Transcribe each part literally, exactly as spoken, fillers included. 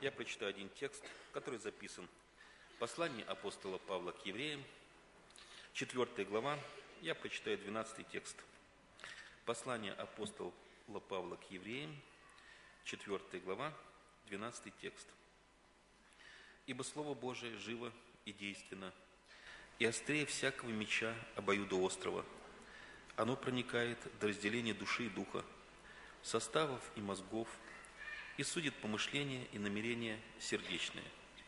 Я прочитаю один текст, который записан в послании апостола Павла к евреям, четвёртая глава, я прочитаю двенадцатый текст. Послание апостола Павла к евреям, четвёртая глава, двенадцатый текст. «Ибо Слово Божие живо и действенно, и острее всякого меча обоюдоострого. Оно проникает до разделения души и духа, составов и мозгов, и судит помышления и намерения сердечные».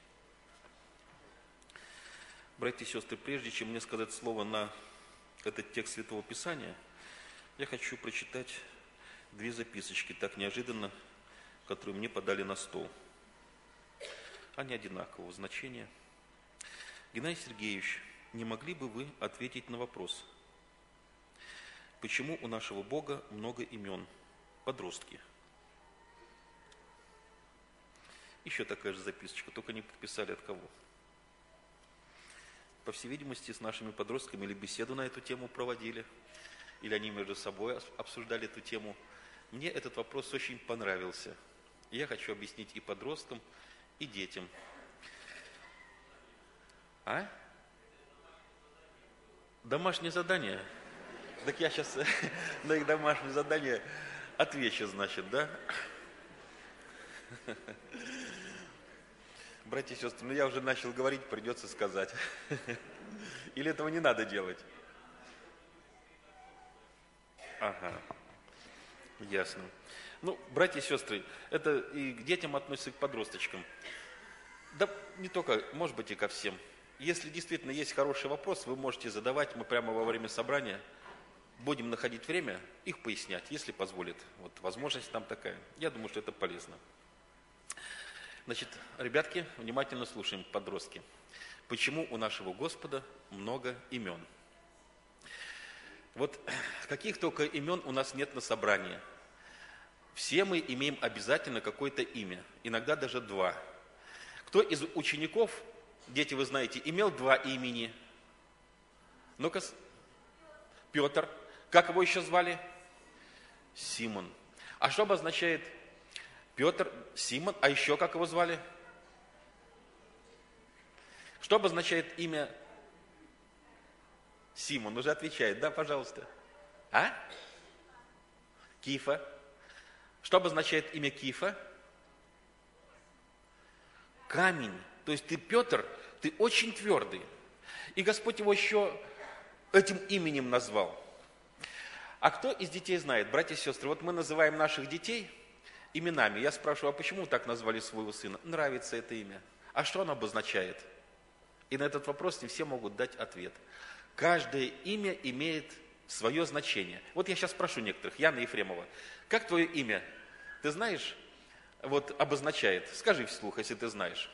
Братья и сестры, прежде чем мне сказать слово на этот текст Святого Писания, я хочу прочитать две записочки, так неожиданно, которые мне подали на стол. Они одинакового значения. Геннадий Сергеевич, не могли бы вы ответить на вопрос, почему у нашего Бога много имен? Подростки. Еще такая же записочка, только не подписали от кого. По всей видимости, с нашими подростками или беседу на эту тему проводили, или они между собой обсуждали эту тему. Мне этот вопрос очень понравился. И я хочу объяснить и подросткам, и детям. А? Домашнее задание? Так я сейчас на их домашнее задание отвечу, значит, да? Братья и сестры, ну я уже начал говорить, придется сказать. Или этого не надо делать? Ага, ясно. Ну, братья и сестры, это и к детям относится, и к подросточкам. Да не только, может быть, и ко всем. Если действительно есть хороший вопрос, вы можете задавать, мы прямо во время собрания будем находить время их пояснять, если позволит. Вот возможность там такая. Я думаю, что это полезно. Значит, ребятки, внимательно слушаем, подростки. Почему у нашего Господа много имен? Вот каких только имен у нас нет на собрании. Все мы имеем обязательно какое-то имя, иногда даже два. Кто из учеников, дети, вы знаете, имел два имени? Ну-ка, Петр. Как его еще звали? Симон. А что обозначает Петр, Симон, а еще как его звали? Что обозначает имя Симон? Уже отвечает, да, пожалуйста. А? Кифа. Что обозначает имя Кифа? Камень. То есть ты, Петр, ты очень твердый. И Господь его еще этим именем назвал. А кто из детей знает, братья и сестры, вот мы называем наших детей именами. Я спрашиваю, а почему так назвали своего сына? Нравится это имя. А что оно обозначает? И на этот вопрос не все могут дать ответ. Каждое имя имеет свое значение. Вот я сейчас спрошу некоторых. Яна Ефремова, как твое имя, ты знаешь, вот обозначает? Скажи вслух, если ты знаешь.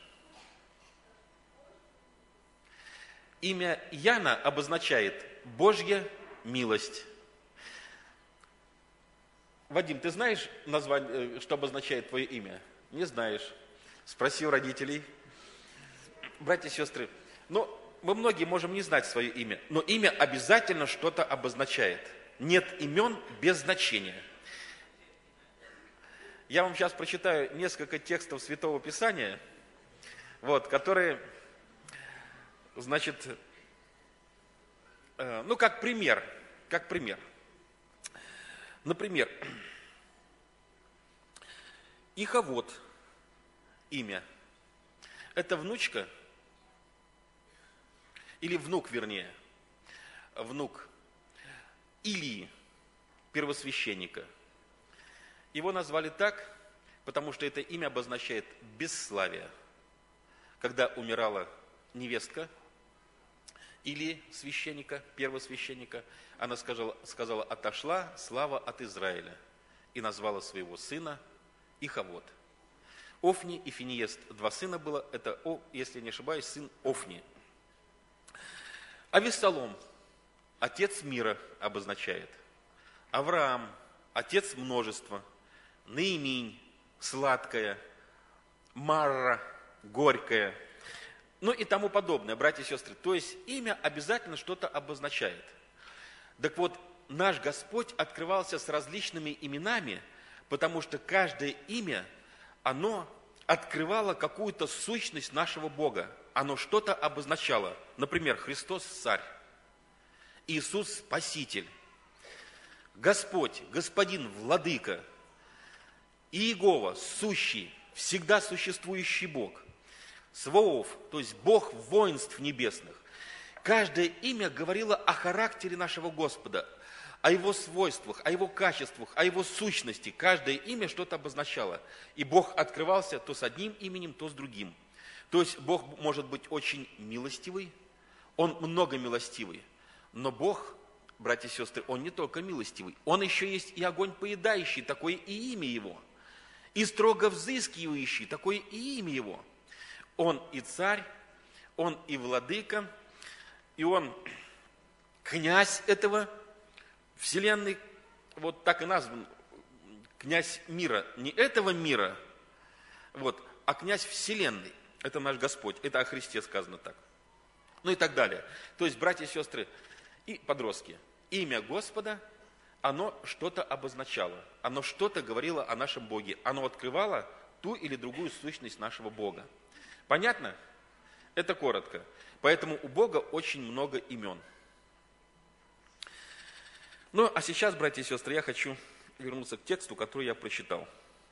Имя Яна обозначает Божья милость. Вадим, ты знаешь название, что обозначает твое имя? Не знаешь. Спроси у родителей. Братья и сестры, ну, мы многие можем не знать свое имя, но имя обязательно что-то обозначает. Нет имен без значения. Я вам сейчас прочитаю несколько текстов Святого Писания, вот, которые, значит, э, ну, как пример, как пример. Например, Ихавод, имя, это внучка, или внук, вернее, внук Илии, первосвященника. Его назвали так, потому что это имя обозначает бесславие. Когда умирала невестка Илии, священника, первосвященника, она сказала, сказала, отошла слава от Израиля, и назвала своего сына Ихавод. Офни и Финиест, два сына было, это, если не ошибаюсь, сын Офни. Авессалом, отец мира обозначает. Авраам, отец множества. Наиминь, сладкая. Марра, горькая. Ну и тому подобное, братья и сестры. То есть имя обязательно что-то обозначает. Так вот, наш Господь открывался с различными именами, потому что каждое имя, оно открывало какую-то сущность нашего Бога. Оно что-то обозначало. Например, Христос Царь, Иисус Спаситель, Господь, Господин, Владыка, Иегова, сущий, всегда существующий Бог, Сваоф, то есть Бог воинств небесных. Каждое имя говорило о характере нашего Господа, о Его свойствах, о Его качествах, о Его сущности. Каждое имя что-то обозначало. И Бог открывался то с одним именем, то с другим. То есть Бог может быть очень милостивый, Он много милостивый. Но Бог, братья и сестры, Он не только милостивый, Он еще есть и огонь поедающий, такое и имя Его. И строго взыскивающий, такое и имя Его. Он и царь, Он и владыка, и Он князь этого вселенной, вот так и назван, князь мира. Не этого мира, вот, а князь вселенной. Это наш Господь, это о Христе сказано так. Ну и так далее. То есть, братья и сестры, и подростки, имя Господа, оно что-то обозначало, оно что-то говорило о нашем Боге, оно открывало ту или другую сущность нашего Бога. Понятно? Это коротко. Поэтому у Бога очень много имен. Ну, а сейчас, братья и сестры, я хочу вернуться к тексту, который я прочитал.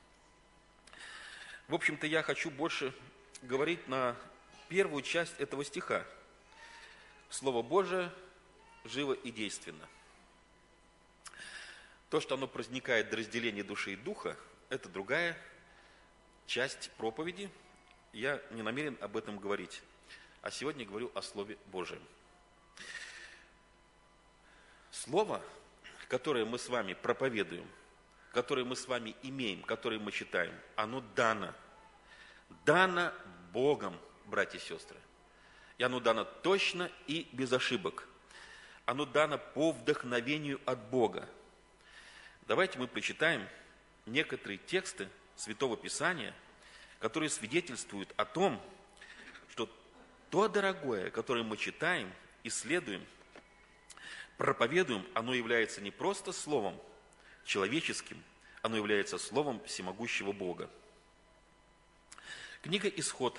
В общем-то, я хочу больше говорить на первую часть этого стиха. Слово Божие живо и действенно. То, что оно проникает до разделения души и духа, это другая часть проповеди. Я не намерен об этом говорить. А сегодня говорю о Слове Божьем. Слово, которое мы с вами проповедуем, которое мы с вами имеем, которое мы читаем, оно дано. Дано Богом, братья и сестры. И оно дано точно и без ошибок. Оно дано по вдохновению от Бога. Давайте мы прочитаем некоторые тексты Святого Писания, которые свидетельствуют о том, что то дорогое, которое мы читаем, исследуем, проповедуем, оно является не просто словом человеческим, оно является словом всемогущего Бога. Книга Исход.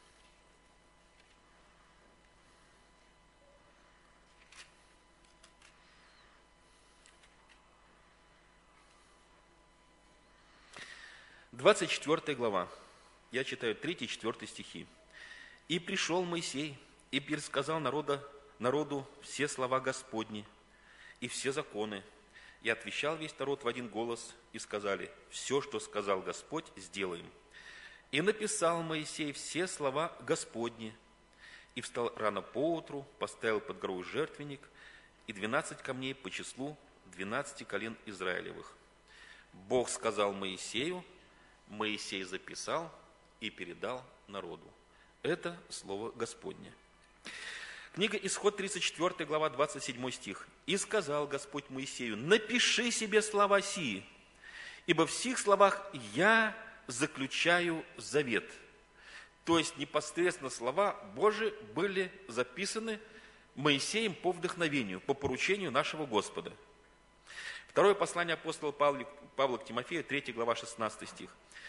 двадцать четвёртая глава. Я читаю третий-четвёртый стихи. «И пришел Моисей, и пересказал народа, народу все слова Господни и все законы. И отвечал весь народ в один голос, и сказали: все, что сказал Господь, сделаем. И написал Моисей все слова Господни, и встал рано поутру, поставил под горой жертвенник, и двенадцать камней по числу двенадцати колен Израилевых. Бог сказал Моисею, Моисей записал и передал народу». Это слово Господне. Книга Исход, тридцать четвёртая глава, двадцать седьмой стих. «И сказал Господь Моисею: напиши себе слова сии, ибо в сих словах я заключаю завет». То есть непосредственно слова Божии были записаны Моисеем по вдохновению, по поручению нашего Господа. Второе послание апостола Павла, Павла к Тимофею, третья глава, шестнадцатый стих.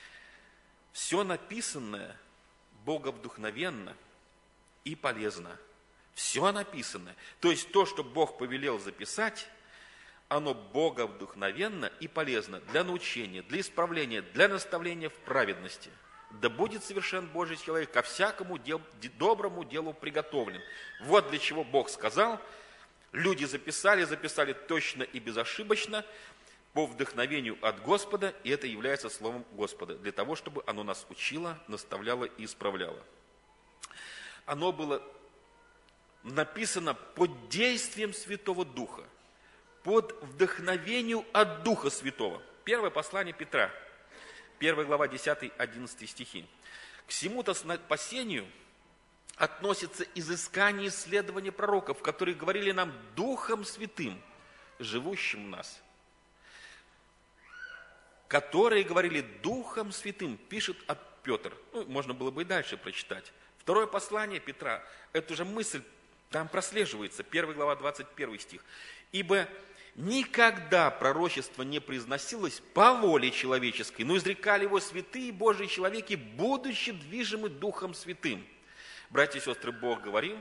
«Все написанное боговдухновенно и полезно». Все написанное. То есть то, что Бог повелел записать, оно боговдухновенно и полезно для научения, для исправления, для наставления в праведности. Да будет совершен Божий человек ко всякому дел, доброму делу приготовлен. Вот для чего Бог сказал. Люди записали, записали точно и безошибочно, по вдохновению от Господа, и это является Словом Господа, для того, чтобы оно нас учило, наставляло и исправляло. Оно было написано под действием Святого Духа, под вдохновением от Духа Святого. Первое послание Петра, первая глава, десятый-одиннадцатый стихи. «К всему-то спасению относится изыскание и исследование пророков, которые говорили нам Духом Святым, живущим в нас». Которые говорили Духом Святым, пишет Петр. Ну, можно было бы и дальше прочитать. Второе послание Петра, эту же мысль там прослеживается. первая глава, двадцать первый стих. «Ибо никогда пророчество не произносилось по воле человеческой, но изрекали его святые Божьи человеки, будучи движимы Духом Святым. Братья и сестры, Бог говорил,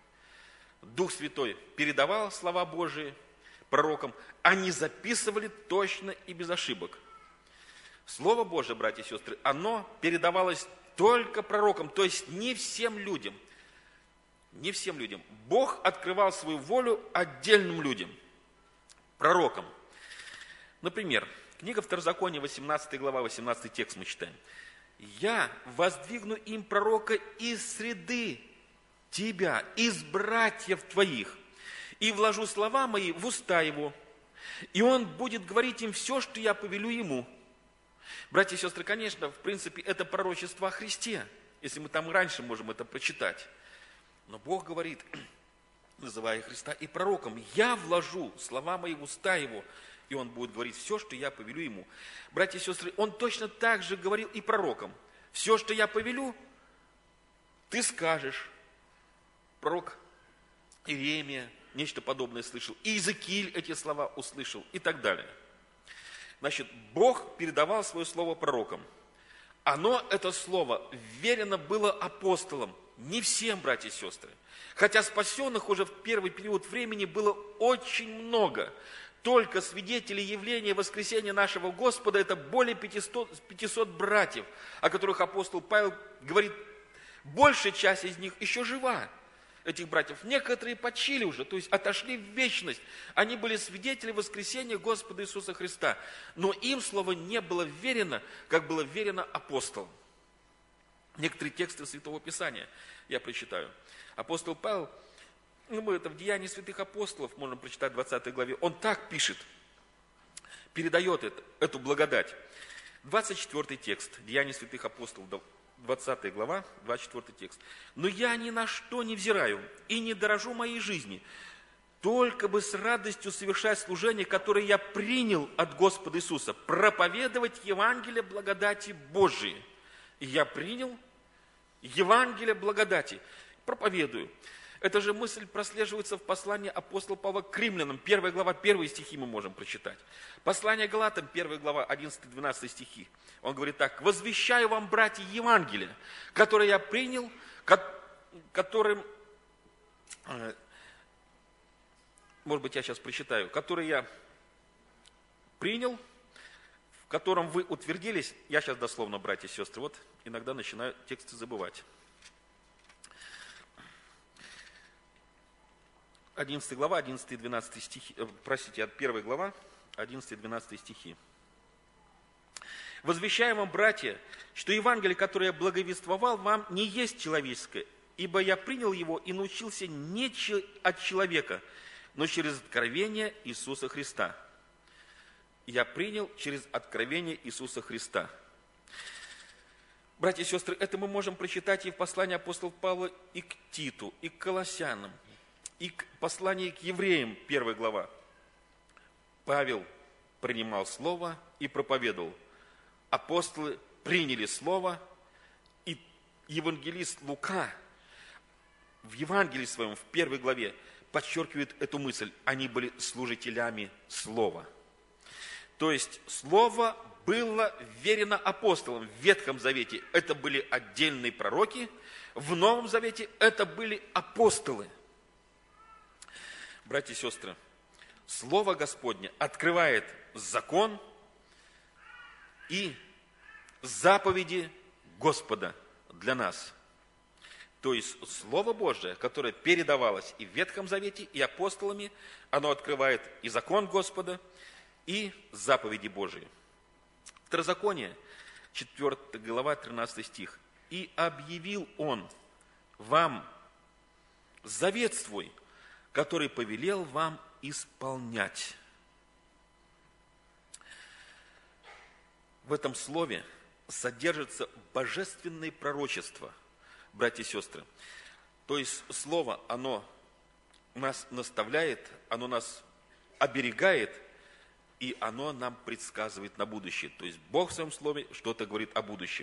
Дух Святой передавал слова Божии пророкам, они записывали точно и без ошибок. Слово Божие, братья и сестры, оно передавалось только пророкам, то есть не всем людям. Не всем людям. Бог открывал свою волю отдельным людям, пророкам. Например, книга Второзакония, восемнадцатая глава, восемнадцатый текст мы читаем. «Я воздвигну им пророка из среды тебя, из братьев твоих, и вложу слова мои в уста его, и он будет говорить им все, что я повелю ему». Братья и сестры, конечно, в принципе, это пророчество о Христе, если мы там раньше можем это прочитать. Но Бог говорит, называя Христа и пророком, «Я вложу слова мои в уста его, и он будет говорить все, что я повелю ему». Братья и сестры, он точно так же говорил и пророкам. «Все, что я повелю, ты скажешь». Пророк Иеремия нечто подобное слышал, и Иезекииль эти слова услышал, и так далее. Значит, Бог передавал свое слово пророкам. Оно, это слово, верено было апостолам. Не всем, братья и сестры. Хотя спасенных уже в первый период времени было очень много. Только свидетелей явления воскресения нашего Господа, это более пятисот братьев, о которых апостол Павел говорит, большая часть из них еще жива, этих братьев. Некоторые почили уже, то есть отошли в вечность. Они были свидетели воскресения Господа Иисуса Христа. Но им слово не было верено, как было верено апостолам. Некоторые тексты Святого Писания я прочитаю. Апостол Павел, ну, мы это в Деянии святых апостолов можем прочитать в двадцатой главе, он так пишет, передает это, эту благодать. двадцать четвёртый текст, Деяния святых апостолов, двадцатая глава, двадцать четвёртый текст. «Но я ни на что не взираю и не дорожу моей жизни, только бы с радостью совершать служение, которое я принял от Господа Иисуса, проповедовать Евангелие благодати Божией». И я принял Евангелие благодати, проповедую. Эта же мысль прослеживается в послании апостола Павла к римлянам, первая глава, первые стихи мы можем прочитать. Послание Галатам, первая глава, одиннадцатый-двенадцатый стихи. Он говорит так: «Возвещаю вам, братья, Евангелие, которое я принял, которым, может быть, я сейчас прочитаю, которое я принял, в котором вы утвердились». Я сейчас дословно, братья и сестры, вот иногда начинаю тексты забывать. одиннадцатая глава, одиннадцатый-двенадцатый стихи, э, простите, от первой глава, одиннадцатый-двенадцатый стихи. «Возвещаем вам, братья, что Евангелие, которое я благовествовал вам, не есть человеческое, ибо я принял его и научился не от человека, но через откровение Иисуса Христа». Я принял через откровение Иисуса Христа. Братья и сестры, это мы можем прочитать и в послании апостола Павла и к Титу, и к Колоссянам, и к посланию к евреям, первая глава. Павел принимал слово и проповедовал. Апостолы приняли слово, и евангелист Лука в Евангелии своем, в первой главе, подчеркивает эту мысль. Они были служителями слова. То есть слово было верено апостолам в Ветхом Завете. Это были отдельные пророки. В Новом Завете это были апостолы. Братья и сестры, Слово Господне открывает закон и заповеди Господа для нас. То есть Слово Божие, которое передавалось и в Ветхом Завете, и апостолами, оно открывает и закон Господа, и заповеди Божии. Второзаконие, четвёртая глава, тринадцатый стих. «И объявил он вам завет свой, который повелел вам исполнять». В этом слове содержится божественное пророчество, братья и сестры. То есть слово, оно нас наставляет, оно нас оберегает, и оно нам предсказывает на будущее. То есть Бог в своем слове что-то говорит о будущем.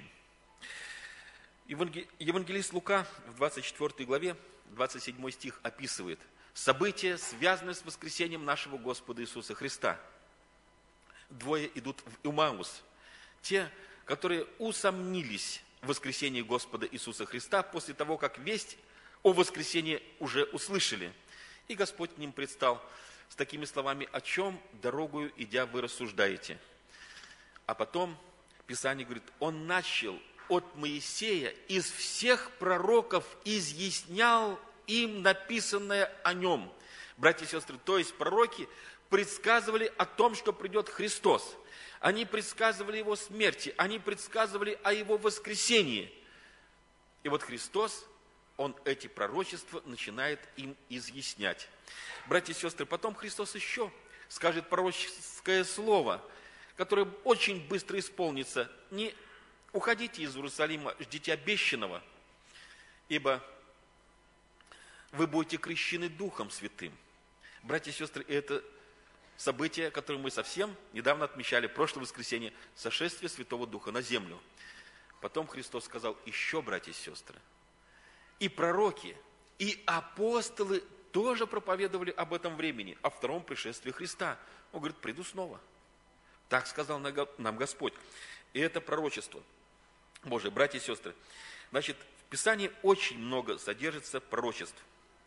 Евангелист Лука в двадцать четвёртой главе, двадцать седьмой стих описывает события, связанные с воскресением нашего Господа Иисуса Христа. Двое идут в Имаус. Те, которые усомнились в воскресении Господа Иисуса Христа после того, как весть о воскресении уже услышали. И Господь к ним предстал с такими словами: «О чем дорогою идя вы рассуждаете?» А потом Писание говорит: Он начал от Моисея из всех пророков изъяснял им написанное о нем. Братья и сестры, то есть пророки предсказывали о том, что придет Христос. Они предсказывали Его смерти, они предсказывали о Его воскресении. И вот Христос, Он эти пророчества начинает им изъяснять. Братья и сестры, потом Христос еще скажет пророческое слово, которое очень быстро исполнится. Не уходите из Иерусалима, ждите обещанного, ибо вы будете крещены Духом Святым. Братья и сестры, это событие, которое мы совсем недавно отмечали, прошлое воскресенье, сошествие Святого Духа на землю. Потом Христос сказал еще, братья и сестры, и пророки, и апостолы тоже проповедовали об этом времени, о втором пришествии Христа. Он говорит: приду снова. Так сказал нам Господь. И это пророчество Божие. Братья и сестры, значит, в Писании очень много содержится пророчеств.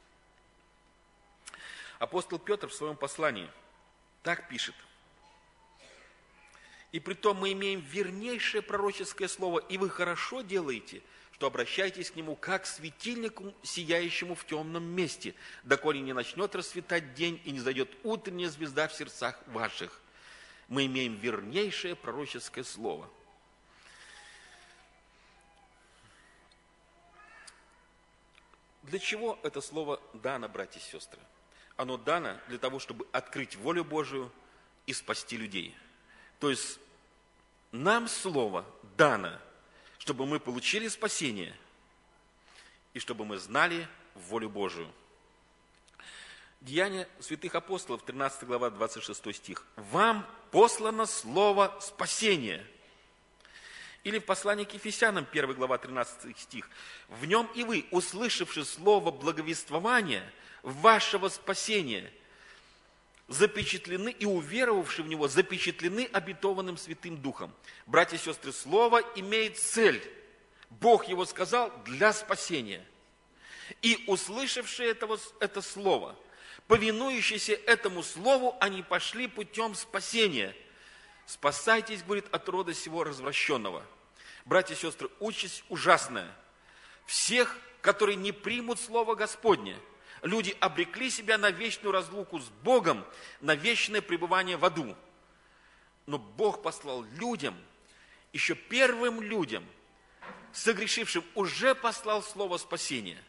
Апостол Петр в своем послании так пишет: «И притом мы имеем вернейшее пророческое слово, и вы хорошо делаете, что обращаетесь к нему, как к светильнику, сияющему в темном месте, доколе не начнет расцветать день и не зайдет утренняя звезда в сердцах ваших». Мы имеем вернейшее пророческое слово. Для чего это слово дано, братья и сестры? Оно дано для того, чтобы открыть волю Божию и спасти людей. То есть нам слово дано, чтобы мы получили спасение и чтобы мы знали волю Божию. Деяния святых апостолов, тринадцатая глава, двадцать шестой стих. «Вам послано слово спасения». Или в послании к Ефесянам, первая глава, тринадцатый стих. «В нем и вы, услышавши слово благовествования вашего спасения, запечатлены и уверовавши в него, запечатлены обетованным Святым Духом». Братья и сестры, слово имеет цель. Бог его сказал для спасения. И услышавшие этого, это слово, повинующиеся этому слову, они пошли путем спасения. «Спасайтесь, говорит, от рода сего развращенного». Братья и сестры, участь ужасная. Всех, которые не примут слово Господне, люди обрекли себя на вечную разлуку с Богом, на вечное пребывание в аду. Но Бог послал людям, еще первым людям, согрешившим, уже послал слово спасения.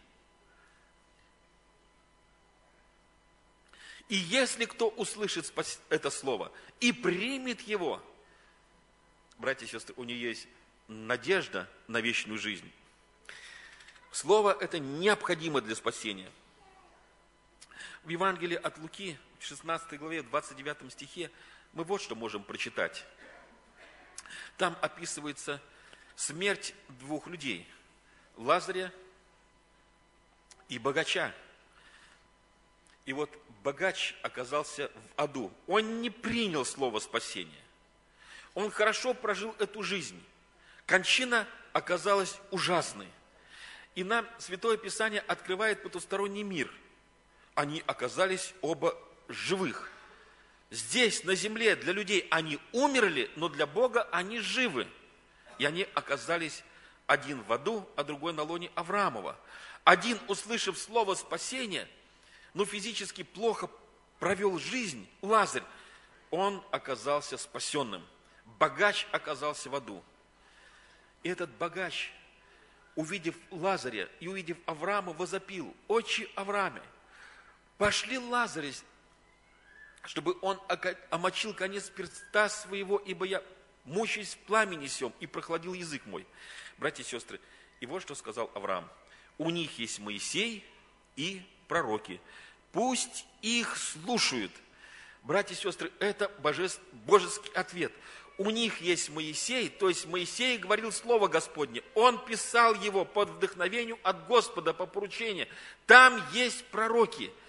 И если кто услышит это слово и примет его, братья и сестры, у него есть надежда на вечную жизнь. Слово это необходимо для спасения. В Евангелии от Луки, в шестнадцатой главе, в двадцать девятом стихе, мы вот что можем прочитать. Там описывается смерть двух людей, Лазаря и богача. И вот богач оказался в аду. Он не принял слово спасения. Он хорошо прожил эту жизнь. Кончина оказалась ужасной. И нам Святое Писание открывает потусторонний мир. Они оказались оба живых. Здесь, на земле, для людей они умерли, но для Бога они живы. И они оказались один в аду, а другой на лоне Авраамова. Один, услышав слово спасения, но физически плохо провел жизнь, Лазарь, он оказался спасенным. Богач оказался в аду. И этот богач, увидев Лазаря и увидев Авраама, возопил: «Отче Аврааме, пошли Лазаря, чтобы он омочил конец перста своего, ибо я мучаюсь в пламени сем, и прохладил язык мой». Братья и сестры, и вот что сказал Авраам: «У них есть Моисей и пророки, пусть их слушают». Братья и сестры, это божеский ответ. У них есть Моисей, то есть Моисей говорил Слово Господне. Он писал его под вдохновением от Господа по поручению. Там есть пророки.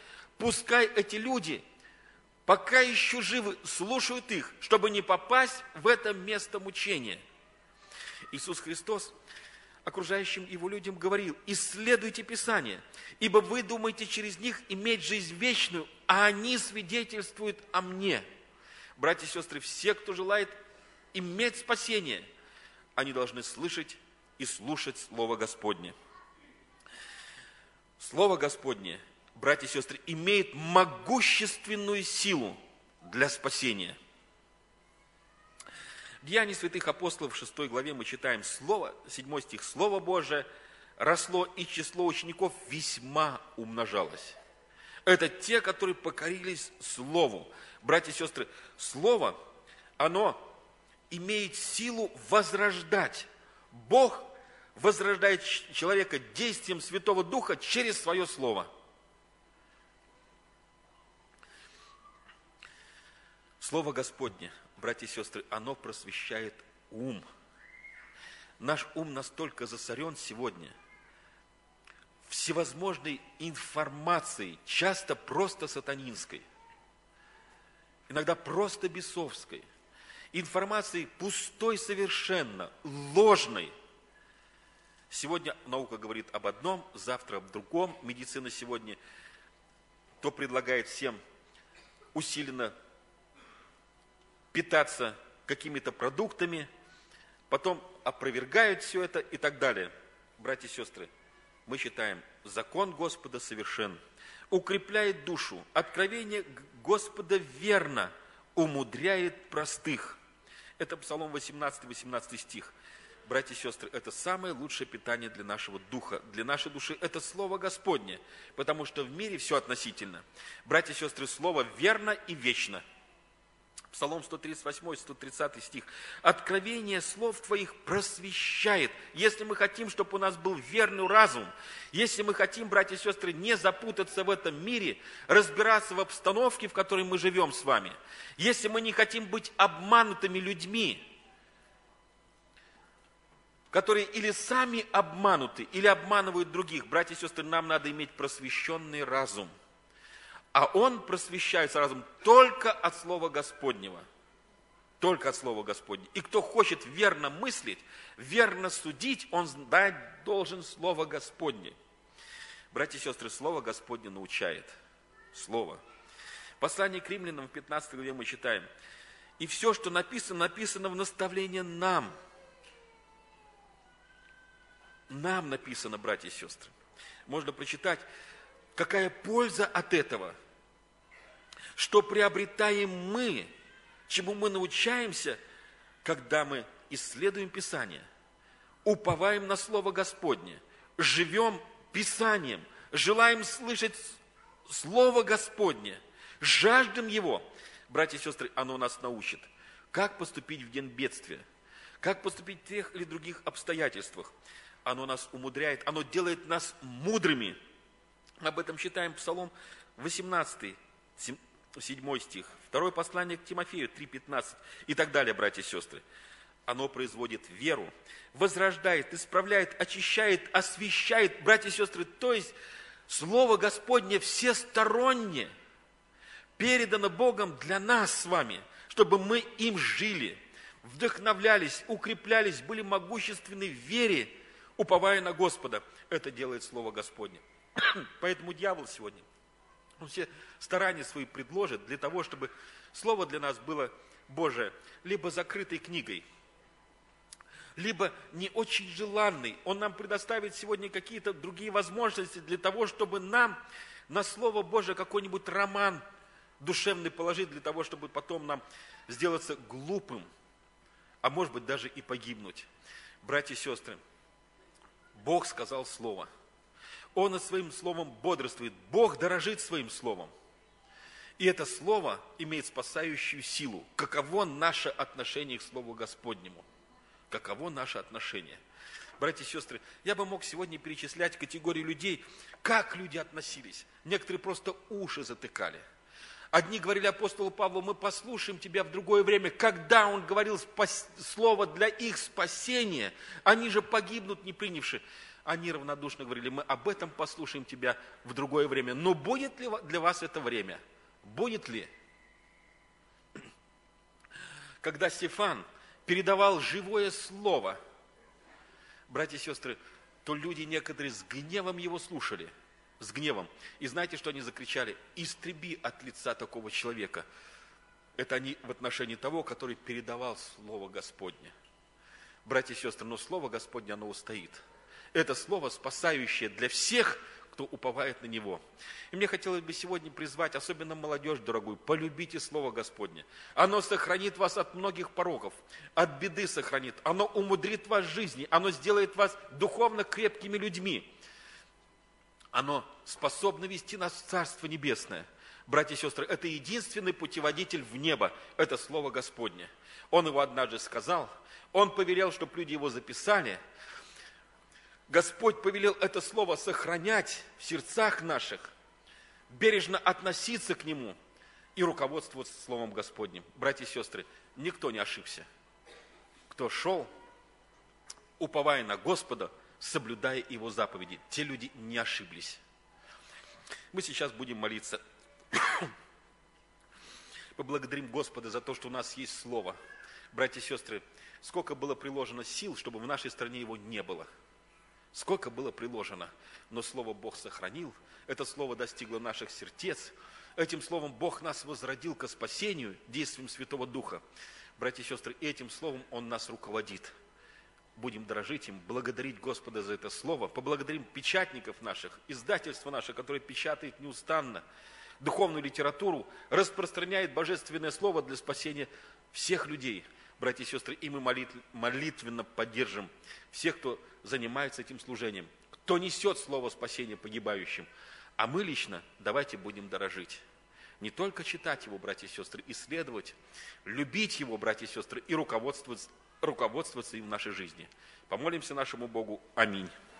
Пускай эти люди, пока еще живы, слушают их, чтобы не попасть в это место мучения. Иисус Христос окружающим его людям говорил: исследуйте Писание, ибо вы думаете через них иметь жизнь вечную, а они свидетельствуют о мне. Братья и сестры, все, кто желает иметь спасение, они должны слышать и слушать Слово Господне. Слово Господне, братья и сестры, имеет могущественную силу для спасения. В Деянии святых апостолов в шестой главе мы читаем Слово, седьмой стих: «Слово Божие росло, и число учеников весьма умножалось». Это те, которые покорились Слову. Братья и сестры, Слово, оно имеет силу возрождать. Бог возрождает человека действием Святого Духа через свое Слово. Слово Господне, братья и сестры, оно просвещает ум. Наш ум настолько засорен сегодня всевозможной информацией, часто просто сатанинской, иногда просто бесовской, информацией пустой совершенно, ложной. Сегодня наука говорит об одном, завтра об другом. Медицина сегодня то предлагает всем усиленно питаться какими-то продуктами, потом опровергают все это и так далее. Братья и сестры, мы считаем, закон Господа совершен, укрепляет душу, откровение Господа верно, умудряет простых. Это Псалом восемнадцатый, восемнадцатый стих. Братья и сестры, это самое лучшее питание для нашего духа, для нашей души. Это Слово Господне, потому что в мире все относительно. Братья и сестры, Слово верно и вечно. Псалом сто тридцать восемь, сто тридцатый стих. «Откровение слов Твоих просвещает». Если мы хотим, чтобы у нас был верный разум, если мы хотим, братья и сестры, не запутаться в этом мире, разбираться в обстановке, в которой мы живем с вами, если мы не хотим быть обманутыми людьми, которые или сами обмануты, или обманывают других, братья и сестры, нам надо иметь просвещенный разум. А он просвещается разум только от Слова Господнего. Только от Слова Господнего. И кто хочет верно мыслить, верно судить, он знать должен Слово Господне. Братья и сестры, Слово Господне научает. Слово. Послание к римлянам в пятнадцатой главе мы читаем: «И все, что написано, написано в наставление нам». Нам написано, братья и сестры. Можно прочитать, какая польза от этого, что приобретаем мы, чему мы научаемся, когда мы исследуем Писание, уповаем на Слово Господне, живем Писанием, желаем слышать Слово Господне, жаждем его. Братья и сестры, оно нас научит, как поступить в день бедствия, как поступить в тех или других обстоятельствах. Оно нас умудряет, оно делает нас мудрыми. Об этом читаем Псалом восемнадцатый, седьмой стих, второе послание к Тимофею, три пятнадцать и так далее, братья и сестры. Оно производит веру, возрождает, исправляет, очищает, освящает, братья и сестры. То есть Слово Господне всесторонне передано Богом для нас с вами, чтобы мы им жили, вдохновлялись, укреплялись, были могущественны в вере, уповая на Господа. Это делает Слово Господне. Поэтому дьявол сегодня, он все старания свои предложит для того, чтобы Слово для нас было Божие либо закрытой книгой, либо не очень желанной. Он нам предоставит сегодня какие-то другие возможности для того, чтобы нам на Слово Божие какой-нибудь роман душевный положить, для того, чтобы потом нам сделаться глупым, а может быть даже и погибнуть. Братья и сестры, Бог сказал Слово. Он над своим Словом бодрствует. Бог дорожит своим Словом. И это Слово имеет спасающую силу. Каково наше отношение к Слову Господнему? Каково наше отношение? Братья и сестры, я бы мог сегодня перечислять категории людей, как люди относились. Некоторые просто уши затыкали. Одни говорили апостолу Павлу: мы послушаем тебя в другое время. Когда он говорил спас... слово для их спасения, они же погибнут, не принявши. Они равнодушно говорили: мы об этом послушаем тебя в другое время. Но будет ли для вас это время? Будет ли? Когда Стефан передавал живое слово, братья и сестры, то люди некоторые с гневом его слушали. С гневом. И знаете, что они закричали? «Истреби от лица такого человека». Это они в отношении того, который передавал Слово Господне. Братья и сестры, но Слово Господне, оно устоит. Это Слово, спасающее для всех, кто уповает на Него. И мне хотелось бы сегодня призвать, особенно молодежь дорогую, полюбите Слово Господне. Оно сохранит вас от многих пороков, от беды сохранит. Оно умудрит вас в жизни, оно сделает вас духовно крепкими людьми. Оно способно вести нас в Царство Небесное. Братья и сестры, это единственный путеводитель в небо, это Слово Господне. Он его однажды сказал, он повелел, чтобы люди его записали. Господь повелел это Слово сохранять в сердцах наших, бережно относиться к нему и руководствоваться Словом Господним. Братья и сестры, никто не ошибся. Кто шел, уповая на Господа, соблюдая Его заповеди, те люди не ошиблись. Мы сейчас будем молиться. Поблагодарим Господа за то, что у нас есть Слово. Братья и сестры, сколько было приложено сил, чтобы в нашей стране его не было. Сколько было приложено, но Слово Бог сохранил. Это Слово достигло наших сердец. Этим Словом Бог нас возродил ко спасению действием Святого Духа. Братья и сестры, этим Словом Он нас руководит. Будем дорожить им, благодарить Господа за это Слово. Поблагодарим печатников наших, издательства наши, которые печатают неустанно духовную литературу, распространяет Божественное Слово для спасения всех людей. Братья и сестры, и мы молитвенно поддержим всех, кто занимается этим служением, кто несет Слово спасения погибающим. А мы лично давайте будем дорожить. Не только читать его, братья и сестры, исследовать, любить его, братья и сестры, и руководствоваться, руководствоваться им в нашей жизни. Помолимся нашему Богу. Аминь.